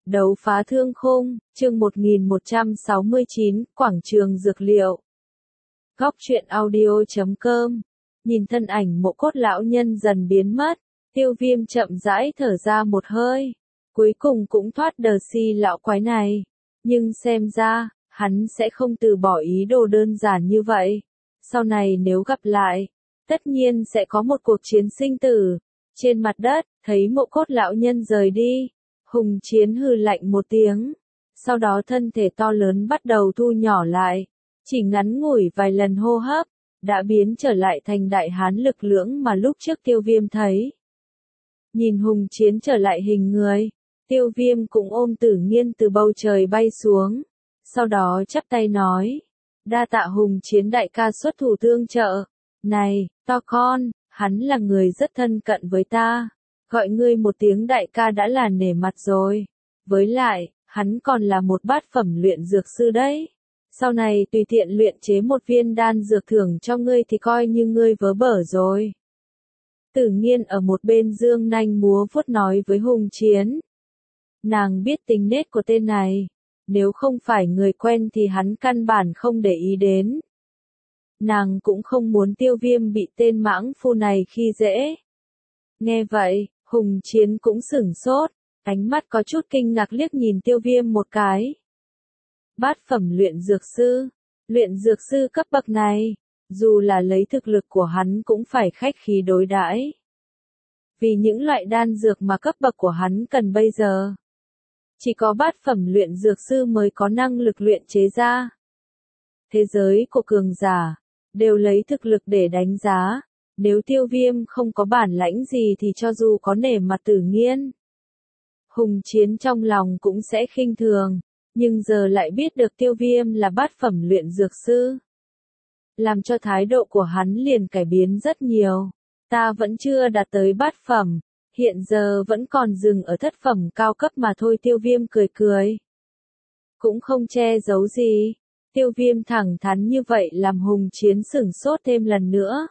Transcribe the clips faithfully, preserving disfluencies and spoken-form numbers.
Đấu phá thương khung, chương một nghìn một trăm sáu mươi chín, Quảng trường dược liệu. Góc truyện audio chấm com. Nhìn thân ảnh mộ cốt lão nhân dần biến mất, Tiêu Viêm chậm rãi thở ra một hơi. Cuối cùng cũng thoát đờ si lão quái này. Nhưng xem ra, hắn sẽ không từ bỏ ý đồ đơn giản như vậy. Sau này nếu gặp lại, tất nhiên sẽ có một cuộc chiến sinh tử. Trên mặt đất, thấy mộ cốt lão nhân rời đi. Hùng Chiến hừ lạnh một tiếng. Sau đó thân thể to lớn bắt đầu thu nhỏ lại. Chỉ ngắn ngủi vài lần hô hấp, đã biến trở lại thành đại hán lực lưỡng mà lúc trước Tiêu Viêm thấy. Nhìn Hùng Chiến trở lại hình người, Tiêu Viêm cũng ôm Tử Nghiên từ bầu trời bay xuống. Sau đó chắp tay nói, đa tạ Hùng Chiến đại ca xuất thủ tương trợ. Này, to con, hắn là người rất thân cận với ta. Gọi ngươi một tiếng đại ca đã là nể mặt rồi. Với lại, hắn còn là một bát phẩm luyện dược sư đấy. Sau này tùy tiện luyện chế một viên đan dược thưởng cho ngươi thì coi như ngươi vớ bở rồi. Tử Nghiên ở một bên dương nanh múa vuốt nói với Hùng Chiến. Nàng biết tính nết của tên này. Nếu không phải người quen thì hắn căn bản không để ý đến. Nàng cũng không muốn Tiêu Viêm bị tên mãng phu này khi dễ. Nghe vậy, Hùng Chiến cũng sửng sốt, ánh mắt có chút kinh ngạc liếc nhìn Tiêu Viêm một cái. Bát phẩm luyện dược sư, luyện dược sư cấp bậc này, dù là lấy thực lực của hắn cũng phải khách khí đối đãi. Vì những loại đan dược mà cấp bậc của hắn cần bây giờ, chỉ có bát phẩm luyện dược sư mới có năng lực luyện chế ra. Thế giới của cường giả, đều lấy thực lực để đánh giá. Nếu Tiêu Viêm không có bản lãnh gì thì cho dù có nể mặt Tử Nghiên, Hùng Chiến trong lòng cũng sẽ khinh thường, nhưng giờ lại biết được Tiêu Viêm là bát phẩm luyện dược sư. Làm cho thái độ của hắn liền cải biến rất nhiều. Ta vẫn chưa đạt tới bát phẩm, hiện giờ vẫn còn dừng ở thất phẩm cao cấp mà thôi. Tiêu Viêm cười cười. Cũng không che giấu gì. Tiêu Viêm thẳng thắn như vậy làm Hùng Chiến sửng sốt thêm lần nữa.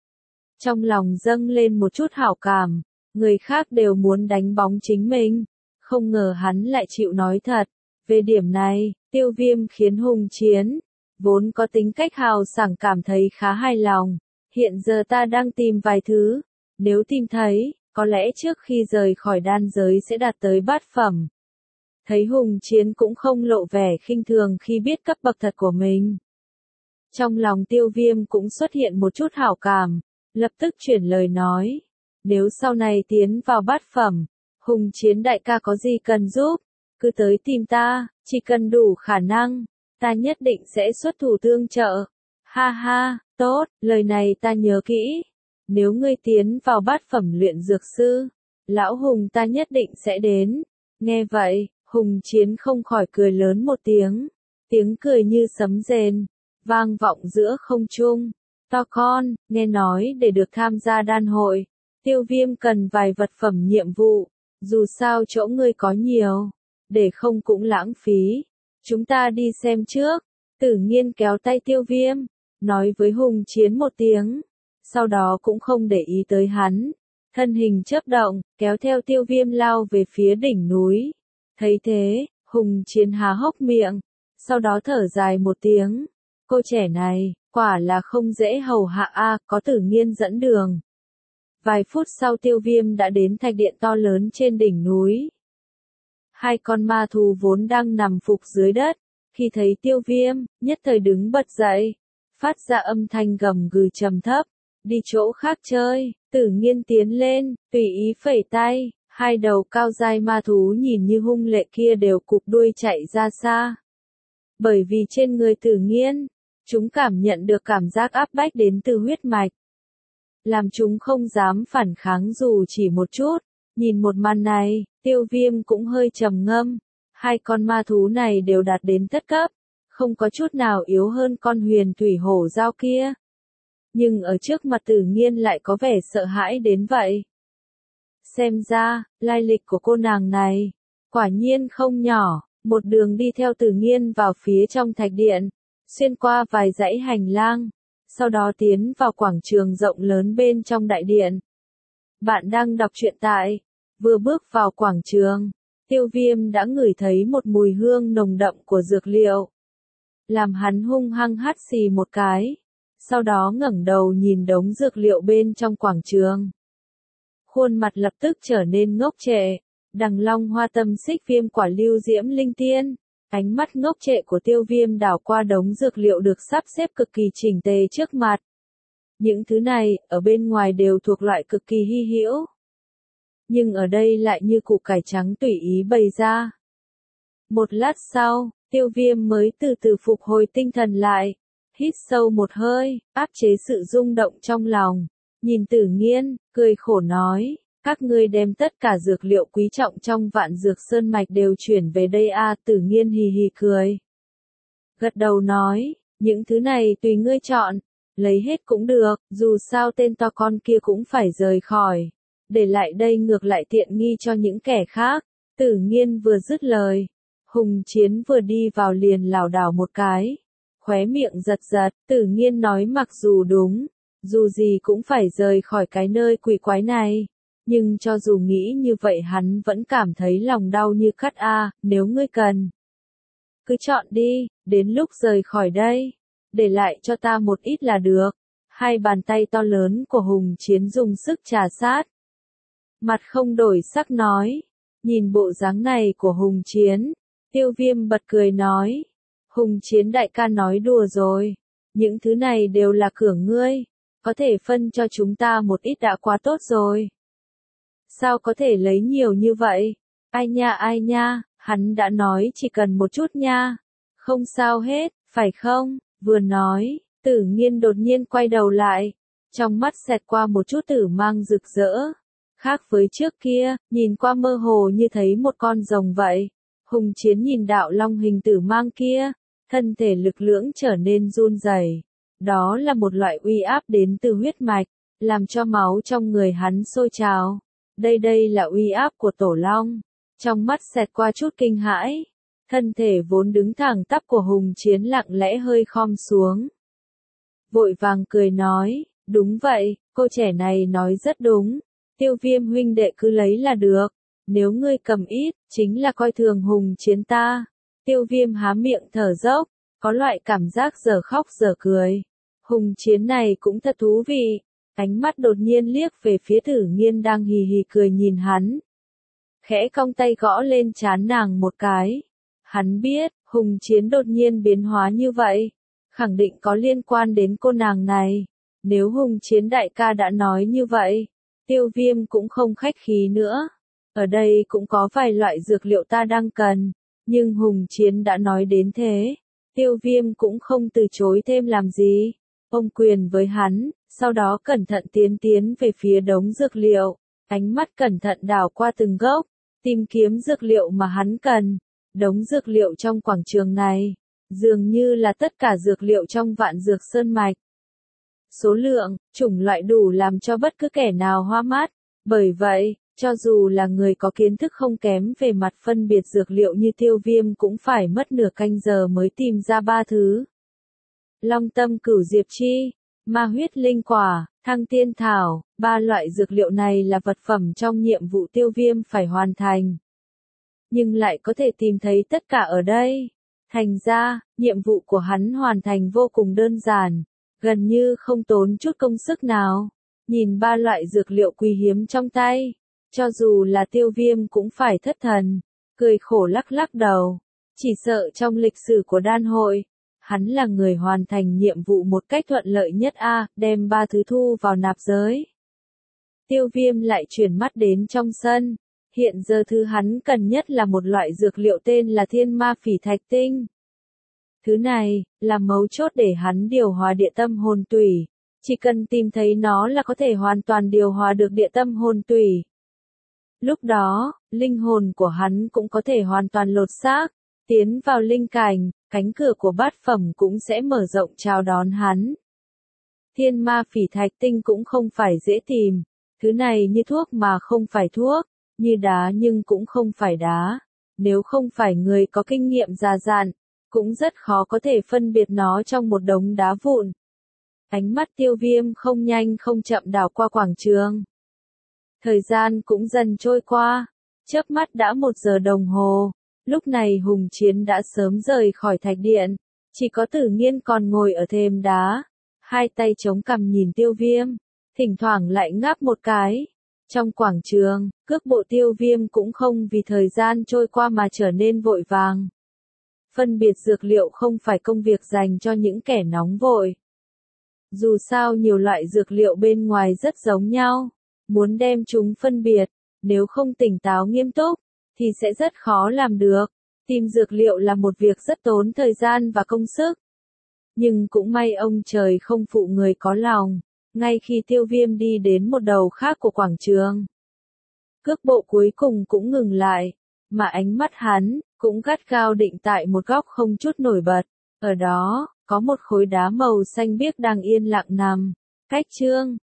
Trong lòng dâng lên một chút hảo cảm, người khác đều muốn đánh bóng chính mình, không ngờ hắn lại chịu nói thật. Về điểm này, Tiêu Viêm khiến Hùng Chiến, vốn có tính cách hào sảng cảm thấy khá hài lòng. Hiện giờ ta đang tìm vài thứ, nếu tìm thấy, có lẽ trước khi rời khỏi đan giới sẽ đạt tới bát phẩm. Thấy Hùng Chiến cũng không lộ vẻ khinh thường khi biết cấp bậc thật của mình. Trong lòng Tiêu Viêm cũng xuất hiện một chút hảo cảm. Lập tức chuyển lời nói, nếu sau này tiến vào bát phẩm, Hùng Chiến đại ca có gì cần giúp, cứ tới tìm ta, chỉ cần đủ khả năng, ta nhất định sẽ xuất thủ tương trợ. Ha ha, tốt, lời này ta nhớ kỹ. Nếu ngươi tiến vào bát phẩm luyện dược sư, lão Hùng ta nhất định sẽ đến. Nghe vậy, Hùng Chiến không khỏi cười lớn một tiếng, tiếng cười như sấm rền, vang vọng giữa không trung. To con, nghe nói để được tham gia đan hội, Tiêu Viêm cần vài vật phẩm nhiệm vụ, dù sao chỗ ngươi có nhiều, để không cũng lãng phí. Chúng ta đi xem trước. Tử Nghiên kéo tay Tiêu Viêm, nói với Hùng Chiến một tiếng, sau đó cũng không để ý tới hắn. Thân hình chớp động, kéo theo Tiêu Viêm lao về phía đỉnh núi. Thấy thế, Hùng Chiến há hốc miệng, sau đó thở dài một tiếng. Cô trẻ này, quả là không dễ hầu hạ a. Có Tử Nghiên dẫn đường. Vài phút sau Tiêu Viêm đã đến thạch điện to lớn trên đỉnh núi. Hai con ma thú vốn đang nằm phục dưới đất, khi thấy Tiêu Viêm, nhất thời đứng bật dậy, phát ra âm thanh gầm gừ trầm thấp, đi chỗ khác chơi. Tử Nghiên tiến lên, tùy ý phẩy tay, hai đầu cao dai ma thú nhìn như hung lệ kia đều cụp đuôi chạy ra xa. Bởi vì trên người Tử Nghiên, chúng cảm nhận được cảm giác áp bách đến từ huyết mạch, làm chúng không dám phản kháng dù chỉ một chút. Nhìn một màn này, Tiêu Viêm cũng hơi trầm ngâm. Hai con ma thú này đều đạt đến thất cấp, không có chút nào yếu hơn con huyền thủy hổ dao kia. Nhưng ở trước mặt Tử Nghiên lại có vẻ sợ hãi đến vậy. Xem ra, lai lịch của cô nàng này, quả nhiên không nhỏ. Một đường đi theo Tử Nghiên vào phía trong thạch điện, xuyên qua vài dãy hành lang, sau đó tiến vào quảng trường rộng lớn bên trong đại điện. Bạn đang đọc truyện tại, vừa bước vào quảng trường, Tiêu Viêm đã ngửi thấy một mùi hương nồng đậm của dược liệu. Làm hắn hung hăng hắt xì một cái. Sau đó ngẩng đầu nhìn đống dược liệu bên trong quảng trường. Khuôn mặt lập tức trở nên ngốc trệ. Đằng long hoa tâm xích viêm quả lưu diễm linh tiên. Ánh mắt ngốc trệ của Tiêu Viêm đảo qua đống dược liệu được sắp xếp cực kỳ chỉnh tề trước mặt. Những thứ này, ở bên ngoài đều thuộc loại cực kỳ hy hữu. Nhưng ở đây lại như củ cải trắng tùy ý bày ra. Một lát sau, Tiêu Viêm mới từ từ phục hồi tinh thần lại. Hít sâu một hơi, áp chế sự rung động trong lòng. Nhìn Tử Nghiên, cười khổ nói, các ngươi đem tất cả dược liệu quý trọng trong Vạn Dược Sơn Mạch đều chuyển về đây a. Tử Nghiên hì hì cười. Gật đầu nói, những thứ này tùy ngươi chọn, lấy hết cũng được, dù sao tên to con kia cũng phải rời khỏi. Để lại đây ngược lại tiện nghi cho những kẻ khác. Tử Nghiên vừa dứt lời, Hùng Chiến vừa đi vào liền lảo đảo một cái. Khóe miệng giật giật, Tử Nghiên nói mặc dù đúng, dù gì cũng phải rời khỏi cái nơi quỷ quái này. Nhưng cho dù nghĩ như vậy hắn vẫn cảm thấy lòng đau như cắt a. Nếu ngươi cần, cứ chọn đi, đến lúc rời khỏi đây, để lại cho ta một ít là được. Hai bàn tay to lớn của Hùng Chiến dùng sức trà sát. Mặt không đổi sắc nói, nhìn bộ dáng này của Hùng Chiến, Tiêu Viêm bật cười nói, Hùng Chiến đại ca nói đùa rồi, những thứ này đều là của ngươi, có thể phân cho chúng ta một ít đã quá tốt rồi. Sao có thể lấy nhiều như vậy? Ai nha ai nha, hắn đã nói chỉ cần một chút nha, không sao hết, phải không? Vừa nói, Tử Nghiên đột nhiên quay đầu lại, trong mắt xẹt qua một chút tử mang rực rỡ. Khác với trước kia, nhìn qua mơ hồ như thấy một con rồng vậy. Hùng Chiến nhìn đạo long hình tử mang kia, thân thể lực lưỡng trở nên run rẩy. Đó là một loại uy áp đến từ huyết mạch, làm cho máu trong người hắn sôi trào. Đây đây là uy áp của Tổ Long. Trong mắt xẹt qua chút kinh hãi, thân thể vốn đứng thẳng tắp của Hùng Chiến lặng lẽ hơi khom xuống. Vội vàng cười nói, đúng vậy, cô trẻ này nói rất đúng. Tiêu Viêm huynh đệ cứ lấy là được, nếu ngươi cầm ít, chính là coi thường Hùng Chiến ta. Tiêu Viêm há miệng thở dốc, có loại cảm giác giờ khóc giờ cười. Hùng Chiến này cũng thật thú vị, ánh mắt đột nhiên liếc về phía Tử Nghiên đang hì hì cười nhìn hắn. Khẽ cong tay gõ lên trán nàng một cái. Hắn biết, Hùng Chiến đột nhiên biến hóa như vậy, khẳng định có liên quan đến cô nàng này. Nếu Hùng Chiến đại ca đã nói như vậy, Tiêu Viêm cũng không khách khí nữa. Ở đây cũng có vài loại dược liệu ta đang cần, nhưng Hùng Chiến đã nói đến thế. Tiêu Viêm cũng không từ chối thêm làm gì. Ôm quyền với hắn, sau đó cẩn thận tiến tiến về phía đống dược liệu. Ánh mắt cẩn thận đảo qua từng gốc, tìm kiếm dược liệu mà hắn cần. Đống dược liệu trong quảng trường này, dường như là tất cả dược liệu trong Vạn Dược Sơn Mạch. Số lượng, chủng loại đủ làm cho bất cứ kẻ nào hoa mắt. Bởi vậy, cho dù là người có kiến thức không kém về mặt phân biệt dược liệu như Tiêu Viêm cũng phải mất nửa canh giờ mới tìm ra ba thứ. Long tâm cửu diệp chi, ma huyết linh quả, thăng tiên thảo, ba loại dược liệu này là vật phẩm trong nhiệm vụ Tiêu Viêm phải hoàn thành. Nhưng lại có thể tìm thấy tất cả ở đây. Thành ra, nhiệm vụ của hắn hoàn thành vô cùng đơn giản, gần như không tốn chút công sức nào. Nhìn ba loại dược liệu quý hiếm trong tay, cho dù là Tiêu Viêm cũng phải thất thần, cười khổ lắc lắc đầu. Chỉ sợ trong lịch sử của đan hội, hắn là người hoàn thành nhiệm vụ một cách thuận lợi nhất a, đem ba thứ thu vào nạp giới. Tiêu Viêm lại chuyển mắt đến trong sân. Hiện giờ thứ hắn cần nhất là một loại dược liệu tên là thiên ma phỉ thạch tinh. Thứ này, là mấu chốt để hắn điều hòa địa tâm hồn tủy. Chỉ cần tìm thấy nó là có thể hoàn toàn điều hòa được địa tâm hồn tủy. Lúc đó, linh hồn của hắn cũng có thể hoàn toàn lột xác, tiến vào linh cảnh, cánh cửa của bát phẩm cũng sẽ mở rộng chào đón hắn. Thiên ma phỉ thạch tinh cũng không phải dễ tìm. Thứ này như thuốc mà không phải thuốc, như đá nhưng cũng không phải đá. Nếu không phải người có kinh nghiệm già dặn, cũng rất khó có thể phân biệt nó trong một đống đá vụn. Ánh mắt Tiêu Viêm không nhanh không chậm đảo qua quảng trường. Thời gian cũng dần trôi qua. Chớp mắt đã một giờ đồng hồ, lúc này Hùng Chiến đã sớm rời khỏi thạch điện, chỉ có Tử Nghiên còn ngồi ở thềm đá, hai tay chống cằm nhìn Tiêu Viêm, thỉnh thoảng lại ngáp một cái. Trong quảng trường, cước bộ Tiêu Viêm cũng không vì thời gian trôi qua mà trở nên vội vàng. Phân biệt dược liệu không phải công việc dành cho những kẻ nóng vội. Dù sao nhiều loại dược liệu bên ngoài rất giống nhau, muốn đem chúng phân biệt, nếu không tỉnh táo nghiêm túc, thì sẽ rất khó làm được. Tìm dược liệu là một việc rất tốn thời gian và công sức. Nhưng cũng may ông trời không phụ người có lòng, ngay khi Tiêu Viêm đi đến một đầu khác của quảng trường. Cước bộ cuối cùng cũng ngừng lại, mà ánh mắt hắn cũng gắt gao định tại một góc không chút nổi bật. Ở đó, có một khối đá màu xanh biếc đang yên lặng nằm, cách chương.